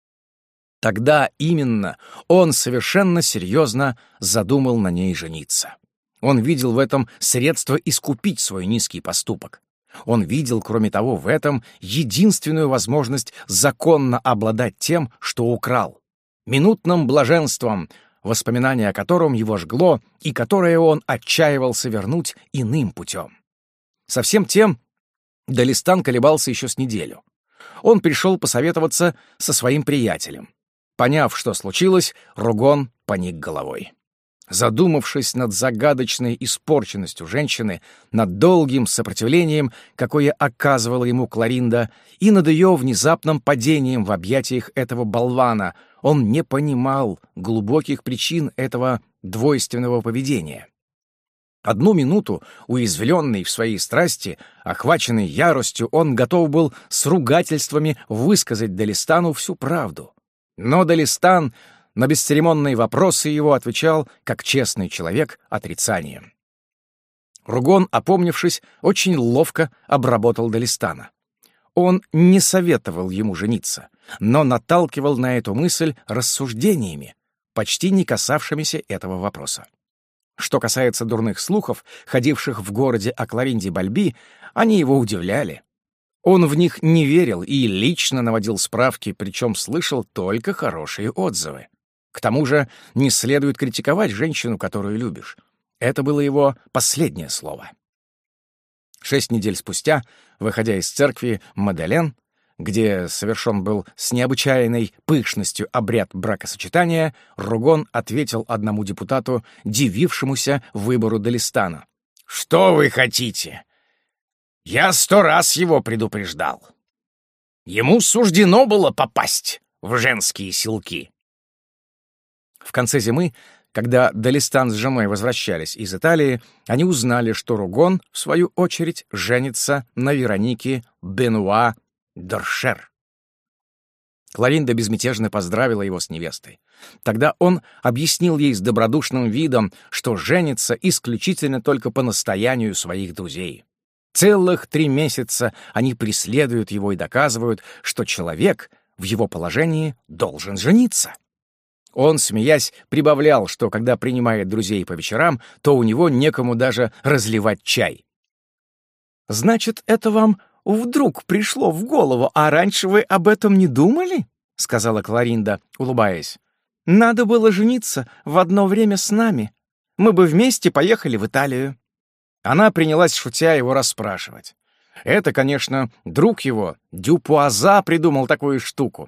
Тогда именно он совершенно серьезно задумал на ней жениться. Он видел в этом средство искупить свой низкий поступок. Он видел, кроме того, в этом единственную возможность законно обладать тем, что украл, минутным блаженством, воспоминание о котором его жгло и которое он отчаивался вернуть иным путем. Со всем тем Далистан колебался еще с неделю. Он пришел посоветоваться со своим приятелем. Поняв, что случилось, Ругон поник головой. Задумавшись над загадочной испорченностью женщины, над долгим сопротивлением, какое оказывала ему Кларинда, и над ее внезапным падением в объятиях этого болвана, он не понимал глубоких причин этого двойственного поведения. Одну минуту, уязвленный в своей страсти, охваченный яростью, он готов был с ругательствами высказать Далистану всю правду. Но Далистан на бесцеремонные вопросы его отвечал, как честный человек, отрицанием. Ругон, опомнившись, очень ловко обработал Далистана. Он не советовал ему жениться, но наталкивал на эту мысль рассуждениями, почти не касавшимися этого вопроса. Что касается дурных слухов, ходивших в городе о Кларинде Бальби, они его удивляли. Он в них не верил и лично наводил справки, причем слышал только хорошие отзывы. К тому же не следует критиковать женщину, которую любишь. Это было его последнее слово. Шесть недель спустя, выходя из церкви Маделен, где совершен был с необычайной пышностью обряд бракосочетания, Ругон ответил одному депутату, дивившемуся выбору Далистана.
«Что вы хотите? Я сто раз его предупреждал. Ему суждено было попасть в женские селки».
В конце зимы, когда Далистан с женой возвращались из Италии, они узнали, что Ругон, в свою очередь, женится на Веронике Бенуа Д'Оршер. Кларинда безмятежно поздравила его с невестой. Тогда он объяснил ей с добродушным видом, что женится исключительно только по настоянию своих друзей. Целых три месяца они преследуют его и доказывают, что человек в его положении должен жениться. Он, смеясь, прибавлял, что когда принимает друзей по вечерам, то у него некому даже разливать чай.
«Значит, это вам вдруг пришло в голову, а раньше вы об этом не думали?» — сказала Кларинда, улыбаясь. «Надо было жениться в одно время с нами. Мы бы вместе поехали в Италию».
Она принялась, шутя, его расспрашивать. Это, конечно, друг его, Дюпуаза, придумал такую штуку.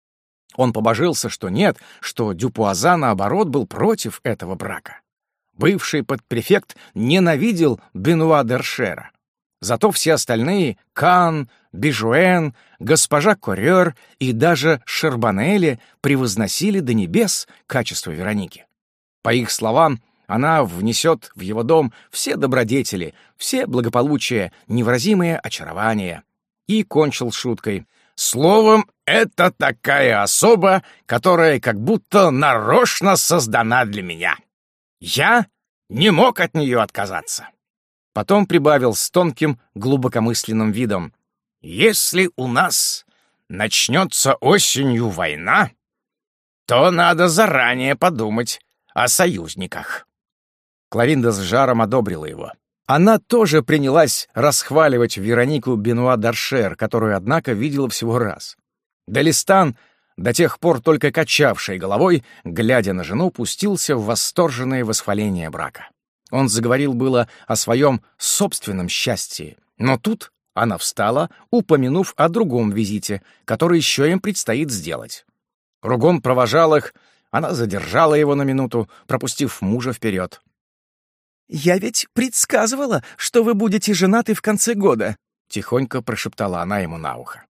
Он побожился, что нет, что Дюпуаза, наоборот, был против этого брака. Бывший подпрефект ненавидел Бенуа Д'Оршера. Зато все остальные — Кан, Бижуэн, госпожа Коррер и даже Шербанелли — превозносили до небес качество Вероники. По их словам, она внесет в его дом все добродетели, все благополучие, невыразимое очарование. И кончил шуткой.
«Словом, это такая особа, которая как будто нарочно создана для меня. Я не мог от нее отказаться».
Потом прибавил с тонким, глубокомысленным видом.
«Если у нас начнется осенью война, то надо заранее подумать о союзниках».
Кларинда с жаром одобрила его. Она тоже принялась расхваливать Веронику Бенуа Д'Оршер, которую, однако, видела всего раз. Далистан, до тех пор только качавший головой, глядя на жену, пустился в восторженное восхваление брака. Он заговорил было о своем собственном счастье, но тут она встала, упомянув о другом визите, который еще им предстоит сделать. Ругон провожал их, она задержала его на минуту, пропустив мужа вперед.
«Я ведь предсказывала, что вы будете женаты в конце года», —
тихонько прошептала она ему на ухо.